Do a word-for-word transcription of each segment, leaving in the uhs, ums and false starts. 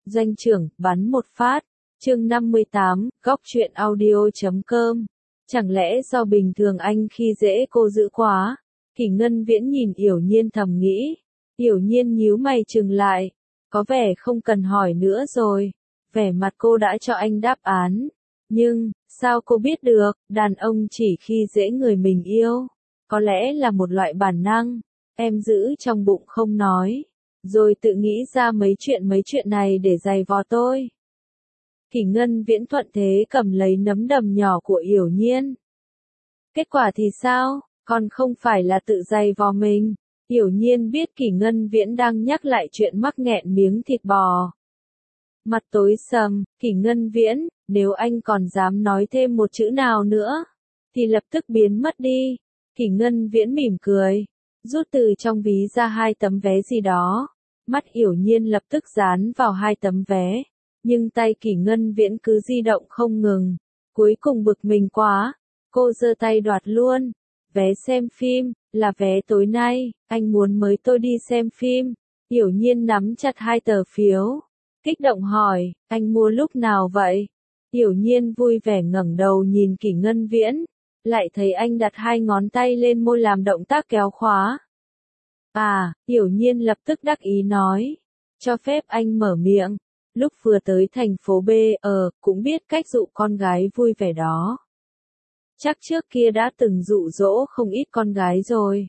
Doanh trưởng, bắn một phát. Chương năm mươi tám, góc truyện audio chấm com. Chẳng lẽ do bình thường anh khi dễ cô dữ quá? Kỷ Ngân Viễn nhìn Yểu Nhiên thầm nghĩ. Yểu Nhiên nhíu mày chừng lại. Có vẻ không cần hỏi nữa rồi. Vẻ mặt cô đã cho anh đáp án. Nhưng, sao cô biết được, đàn ông chỉ khi dễ người mình yêu? Có lẽ là một loại bản năng. Em giữ trong bụng không nói. Rồi tự nghĩ ra mấy chuyện mấy chuyện này để giày vò tôi. Kỷ Ngân Viễn thuận thế cầm lấy nấm đầm nhỏ của Yểu Nhiên. Kết quả thì sao, còn không phải là tự giày vò mình. Yểu Nhiên biết Kỷ Ngân Viễn đang nhắc lại chuyện mắc nghẹn miếng thịt bò. Mặt tối sầm, Kỷ Ngân Viễn, nếu anh còn dám nói thêm một chữ nào nữa, thì lập tức biến mất đi. Kỷ Ngân Viễn mỉm cười, rút từ trong ví ra hai tấm vé gì đó. Mắt Yểu Nhiên lập tức dán vào hai tấm vé, nhưng tay Kỷ Ngân Viễn cứ di động không ngừng. Cuối cùng bực mình quá, cô giơ tay đoạt luôn. Vé xem phim, là vé tối nay, anh muốn mời tôi đi xem phim. Yểu Nhiên nắm chặt hai tờ phiếu, kích động hỏi, anh mua lúc nào vậy? Yểu Nhiên vui vẻ ngẩng đầu nhìn Kỷ Ngân Viễn, lại thấy anh đặt hai ngón tay lên môi làm động tác kéo khóa. À, Yểu Nhiên lập tức đắc ý nói, cho phép anh mở miệng. Lúc vừa tới thành phố B, ờ, cũng biết cách dụ con gái vui vẻ đó. Chắc trước kia đã từng dụ dỗ không ít con gái rồi.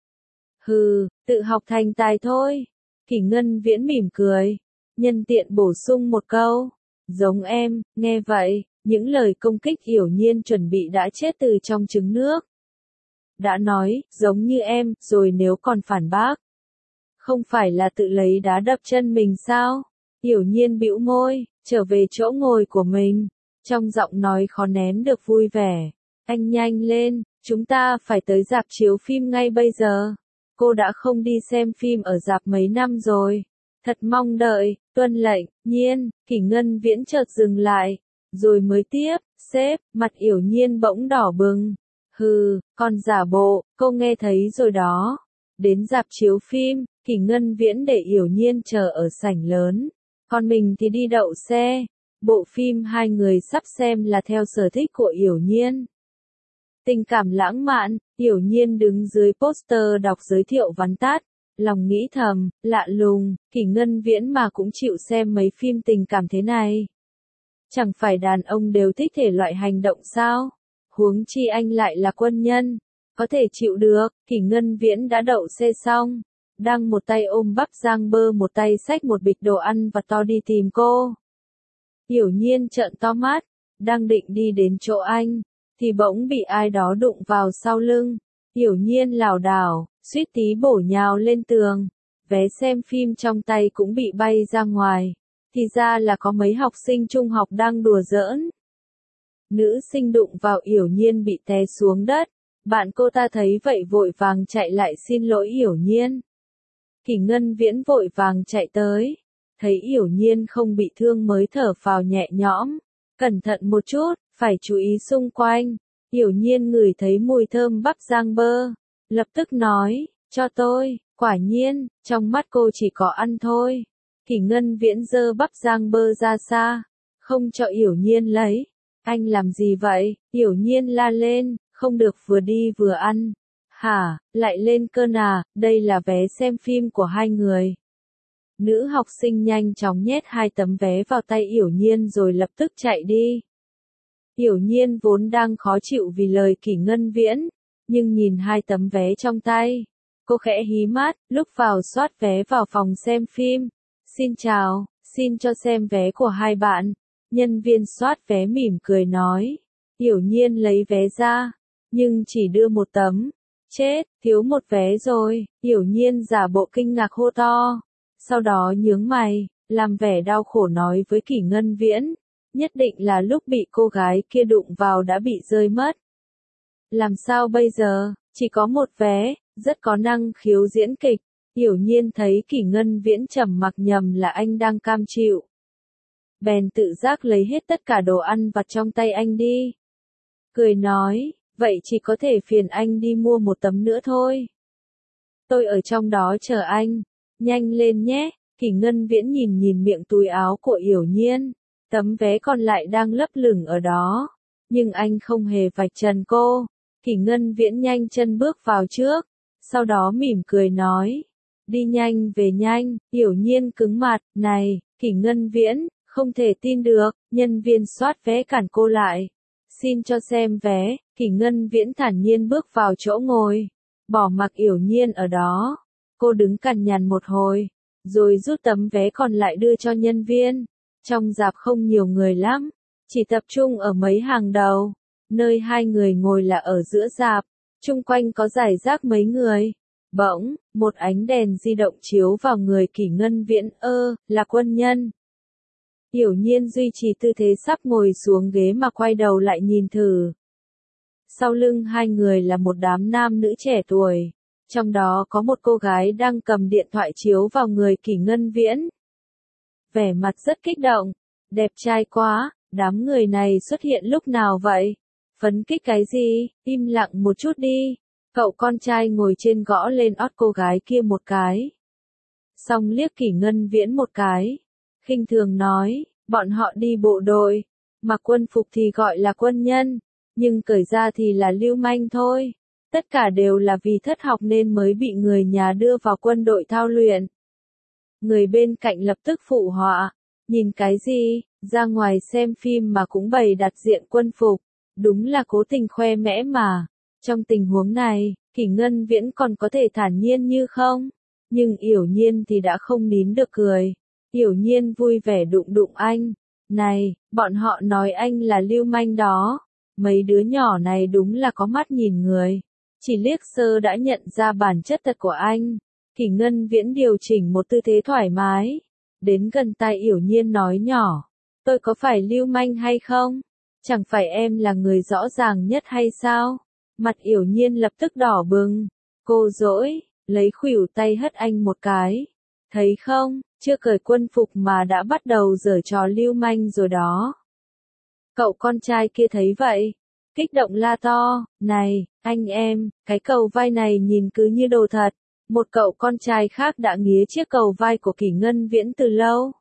Hừ, tự học thành tài thôi. Kỷ Ngân Viễn mỉm cười, nhân tiện bổ sung một câu. Giống em, nghe vậy, những lời công kích Yểu Nhiên chuẩn bị đã chết từ trong trứng nước. Đã nói, giống như em, rồi nếu còn phản bác. Không phải là tự lấy đá đập chân mình sao? Yểu Nhiên bĩu môi, trở về chỗ ngồi của mình. Trong giọng nói khó nén được vui vẻ. Anh nhanh lên, chúng ta phải tới rạp chiếu phim ngay bây giờ. Cô đã không đi xem phim ở rạp mấy năm rồi. Thật mong đợi, tuân lệnh, Nhiên. Kỷ Ngân Viễn chợt dừng lại. Rồi mới tiếp, sếp, mặt Yểu Nhiên bỗng đỏ bừng. Hừ, còn giả bộ, cô nghe thấy rồi đó. Đến rạp chiếu phim, Kỷ Ngân Viễn để Yểu Nhiên chờ ở sảnh lớn. Còn mình thì đi đậu xe. Bộ phim hai người sắp xem là theo sở thích của Yểu Nhiên. Tình cảm lãng mạn, Yểu Nhiên đứng dưới poster đọc giới thiệu vắn tắt. Lòng nghĩ thầm, lạ lùng, Kỷ Ngân Viễn mà cũng chịu xem mấy phim tình cảm thế này. Chẳng phải đàn ông đều thích thể loại hành động sao? Huống chi anh lại là quân nhân. Có thể chịu được. Kỷ Ngân Viễn đã đậu xe xong. Đang một tay ôm bắp rang bơ một tay xách một bịch đồ ăn vặt to đi tìm cô. Yểu Nhiên trợn to mắt. Đang định đi đến chỗ anh. Thì bỗng bị ai đó đụng vào sau lưng. Yểu Nhiên lảo đảo, suýt tí bổ nhào lên tường. Vé xem phim trong tay cũng bị bay ra ngoài. Thì ra là có mấy học sinh trung học đang đùa giỡn. Nữ sinh đụng vào Yểu Nhiên bị té xuống đất. Bạn cô ta thấy vậy vội vàng chạy lại xin lỗi Yểu Nhiên. Kỷ Ngân Viễn vội vàng chạy tới. Thấy Yểu Nhiên không bị thương mới thở phào nhẹ nhõm. Cẩn thận một chút, phải chú ý xung quanh. Yểu Nhiên ngửi thấy mùi thơm bắp rang bơ. Lập tức nói, cho tôi, quả nhiên, trong mắt cô chỉ có ăn thôi. Kỷ Ngân Viễn giơ bắp rang bơ ra xa. Không cho Yểu Nhiên lấy. Anh làm gì vậy? Yểu Nhiên la lên, không được vừa đi vừa ăn. Hả, lại lên cơn à, đây là vé xem phim của hai người. Nữ học sinh nhanh chóng nhét hai tấm vé vào tay Yểu Nhiên rồi lập tức chạy đi. Yểu Nhiên vốn đang khó chịu vì lời Kỷ Ngân Viễn, nhưng nhìn hai tấm vé trong tay. Cô khẽ hí mắt, lúc vào soát vé vào phòng xem phim. Xin chào, xin cho xem vé của hai bạn. Nhân viên soát vé mỉm cười nói. Yểu Nhiên lấy vé ra, nhưng chỉ đưa một tấm. Chết, thiếu một vé rồi. Yểu Nhiên giả bộ kinh ngạc hô to. Sau đó nhướng mày, làm vẻ đau khổ nói với Kỷ Ngân Viễn. Nhất định là lúc bị cô gái kia đụng vào đã bị rơi mất. Làm sao bây giờ, chỉ có một vé, rất có năng khiếu diễn kịch. Yểu Nhiên thấy Kỷ Ngân Viễn trầm mặc nhầm là anh đang cam chịu. Bèn tự giác lấy hết tất cả đồ ăn vặt trong tay anh đi. Cười nói, vậy chỉ có thể phiền anh đi mua một tấm nữa thôi. Tôi ở trong đó chờ anh, nhanh lên nhé. Kỷ Ngân Viễn nhìn nhìn miệng túi áo của Yểu Nhiên, tấm vé còn lại đang lấp lửng ở đó, nhưng anh không hề vạch trần cô. Kỷ Ngân Viễn nhanh chân bước vào trước, sau đó mỉm cười nói, đi nhanh về nhanh. Yểu Nhiên cứng mặt, này, Kỷ Ngân Viễn, không thể tin được. Nhân viên soát vé cản cô lại, xin cho xem vé. Kỷ Ngân Viễn thản nhiên bước vào chỗ ngồi, bỏ mặc Yểu Nhiên ở đó. Cô đứng cằn nhằn một hồi, rồi rút tấm vé còn lại đưa cho nhân viên. Trong rạp không nhiều người lắm, chỉ tập trung ở mấy hàng đầu. Nơi hai người ngồi là ở giữa rạp, chung quanh có rải rác mấy người. Bỗng, một ánh đèn di động chiếu vào người Kỷ Ngân Viễn. Ơ, là quân nhân. Yểu Nhiên duy trì tư thế sắp ngồi xuống ghế mà quay đầu lại nhìn thử. Sau lưng hai người là một đám nam nữ trẻ tuổi, trong đó có một cô gái đang cầm điện thoại chiếu vào người Kỷ Ngân Viễn. Vẻ mặt rất kích động, đẹp trai quá, đám người này xuất hiện lúc nào vậy? Phấn khích cái gì, im lặng một chút đi. Cậu con trai ngồi trên gõ lên ót cô gái kia một cái. Xong liếc Kỷ Ngân Viễn một cái, khinh thường nói, bọn họ đi bộ đội, mặc quân phục thì gọi là quân nhân, nhưng cởi ra thì là lưu manh thôi. Tất cả đều là vì thất học nên mới bị người nhà đưa vào quân đội thao luyện. Người bên cạnh lập tức phụ họa, nhìn cái gì, ra ngoài xem phim mà cũng bày đặt diện quân phục, đúng là cố tình khoe mẽ mà. Trong tình huống này, Kỷ Ngân Viễn còn có thể thản nhiên như không, nhưng Yểu Nhiên thì đã không nín được cười. Yểu Nhiên vui vẻ đụng đụng anh, này, bọn họ nói anh là lưu manh đó, mấy đứa nhỏ này đúng là có mắt nhìn người, chỉ liếc sơ đã nhận ra bản chất thật của anh. Kỷ Ngân Viễn điều chỉnh một tư thế thoải mái, đến gần tai Yểu Nhiên nói nhỏ, tôi có phải lưu manh hay không? Chẳng phải em là người rõ ràng nhất hay sao? Mặt Yểu Nhiên lập tức đỏ bừng, cô dỗi, lấy khuỷu tay hất anh một cái, thấy không, chưa cởi quân phục mà đã bắt đầu giở trò lưu manh rồi đó. Cậu con trai kia thấy vậy, kích động la to, này, anh em, cái cầu vai này nhìn cứ như đồ thật. Một cậu con trai khác đã nghía chiếc cầu vai của Kỷ Ngân Viễn từ lâu.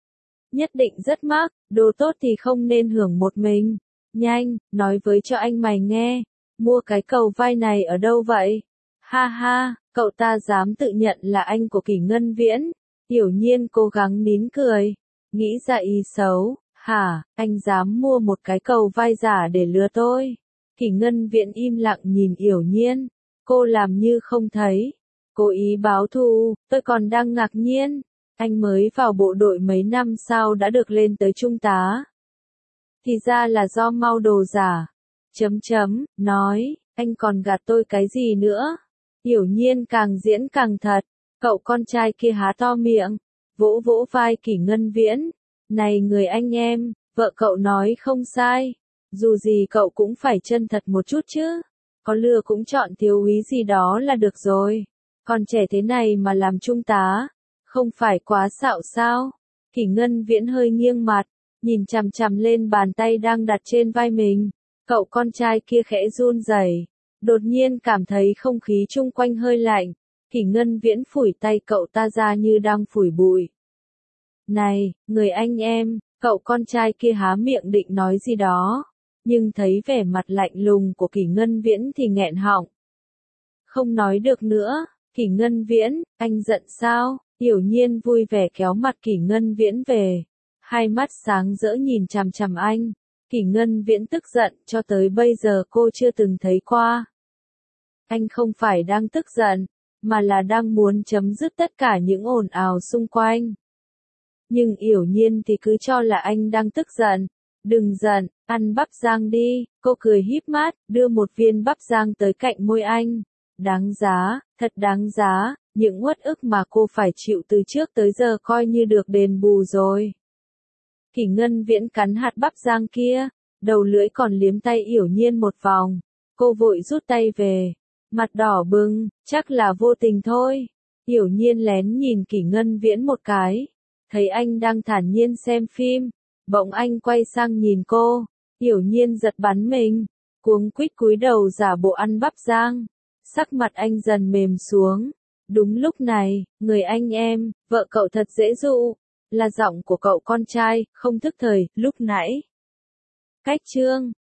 Nhất định rất mắc, đồ tốt thì không nên hưởng một mình. Nhanh, nói với cho anh mày nghe, mua cái cầu vai này ở đâu vậy? Ha ha, cậu ta dám tự nhận là anh của Kỷ Ngân Viễn. Yểu Nhiên cố gắng nín cười, nghĩ ra ý xấu, hả, anh dám mua một cái cầu vai giả để lừa tôi? Kỷ Ngân Viễn im lặng nhìn Yểu Nhiên, cô làm như không thấy. Cố ý báo thù, tôi còn đang ngạc nhiên, anh mới vào bộ đội mấy năm sau đã được lên tới trung tá. Thì ra là do mau đồ giả. Chấm chấm, nói, anh còn gạt tôi cái gì nữa? Yểu Nhiên càng diễn càng thật, cậu con trai kia há to miệng, vỗ vỗ vai Kỷ Ngân Viễn. Này người anh em, vợ cậu nói không sai, dù gì cậu cũng phải chân thật một chút chứ, có lừa cũng chọn thiếu úy gì đó là được rồi. Còn trẻ thế này mà làm trung tá, không phải quá xạo sao? Kỷ Ngân Viễn hơi nghiêng mặt, nhìn chằm chằm lên bàn tay đang đặt trên vai mình. Cậu con trai kia khẽ run rẩy, đột nhiên cảm thấy không khí chung quanh hơi lạnh. Kỷ Ngân Viễn phủi tay cậu ta ra như đang phủi bụi. Này, người anh em, cậu con trai kia há miệng định nói gì đó, nhưng thấy vẻ mặt lạnh lùng của Kỷ Ngân Viễn thì nghẹn họng. Không nói được nữa. Kỷ Ngân Viễn, anh giận sao? Yểu Nhiên vui vẻ kéo mặt Kỷ Ngân Viễn về, hai mắt sáng rỡ nhìn chằm chằm anh. Kỷ Ngân Viễn tức giận, cho tới bây giờ cô chưa từng thấy qua. Anh không phải đang tức giận, mà là đang muốn chấm dứt tất cả những ồn ào xung quanh. Nhưng Yểu Nhiên thì cứ cho là anh đang tức giận. Đừng giận, ăn bắp rang đi. Cô cười híp mắt, đưa một viên bắp rang tới cạnh môi anh. Đáng giá, thật đáng giá, những uất ức mà cô phải chịu từ trước tới giờ coi như được đền bù rồi. Kỷ Ngân Viễn cắn hạt bắp rang kia, đầu lưỡi còn liếm tay Yểu Nhiên một vòng. Cô vội rút tay về, mặt đỏ bừng, chắc là vô tình thôi. Yểu Nhiên lén nhìn Kỷ Ngân Viễn một cái, thấy anh đang thản nhiên xem phim, bỗng anh quay sang nhìn cô. Yểu Nhiên giật bắn mình, cuống quýt cúi đầu giả bộ ăn bắp rang. Sắc mặt anh dần mềm xuống, Đúng lúc này, người anh em, vợ cậu thật dễ dụ, là giọng của cậu con trai, không thức thời, lúc nãy. Cách chương